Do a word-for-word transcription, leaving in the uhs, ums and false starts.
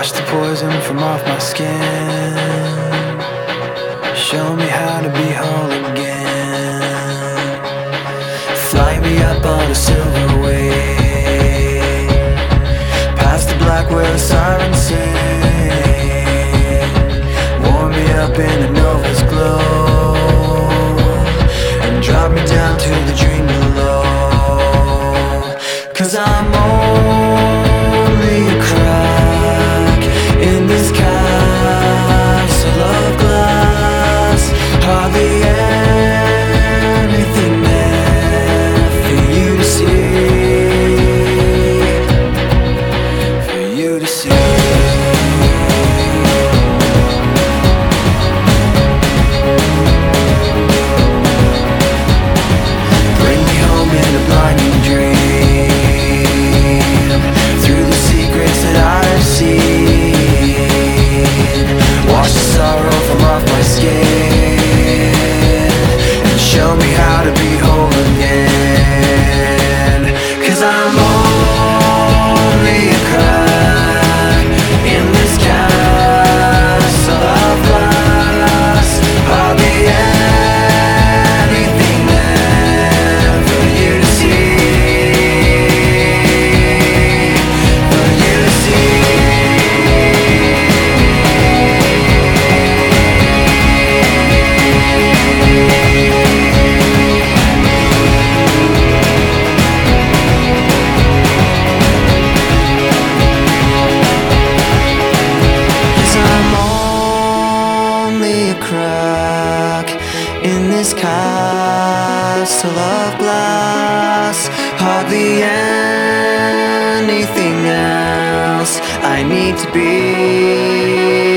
Wash the poison from off my skin. Show me how to be whole again. Fly me up on a silver wave, past the black where the sirens sing. Warm me up in the nova's glow, and drop me down to the dream below. Cause I'm only a crack in this castle of glass. Hardly anything there for you to see, for you to see. Bring me home in a blinding dream, through the secrets that I've seen. Wash the sorrow from off my skin, and show me how to be whole again. Cause I'm only a crack in this castle of glass. Hardly anything there for you to see, for you to see. Cause I'm only a crack in this castle of glass. Hardly anything else I need to be.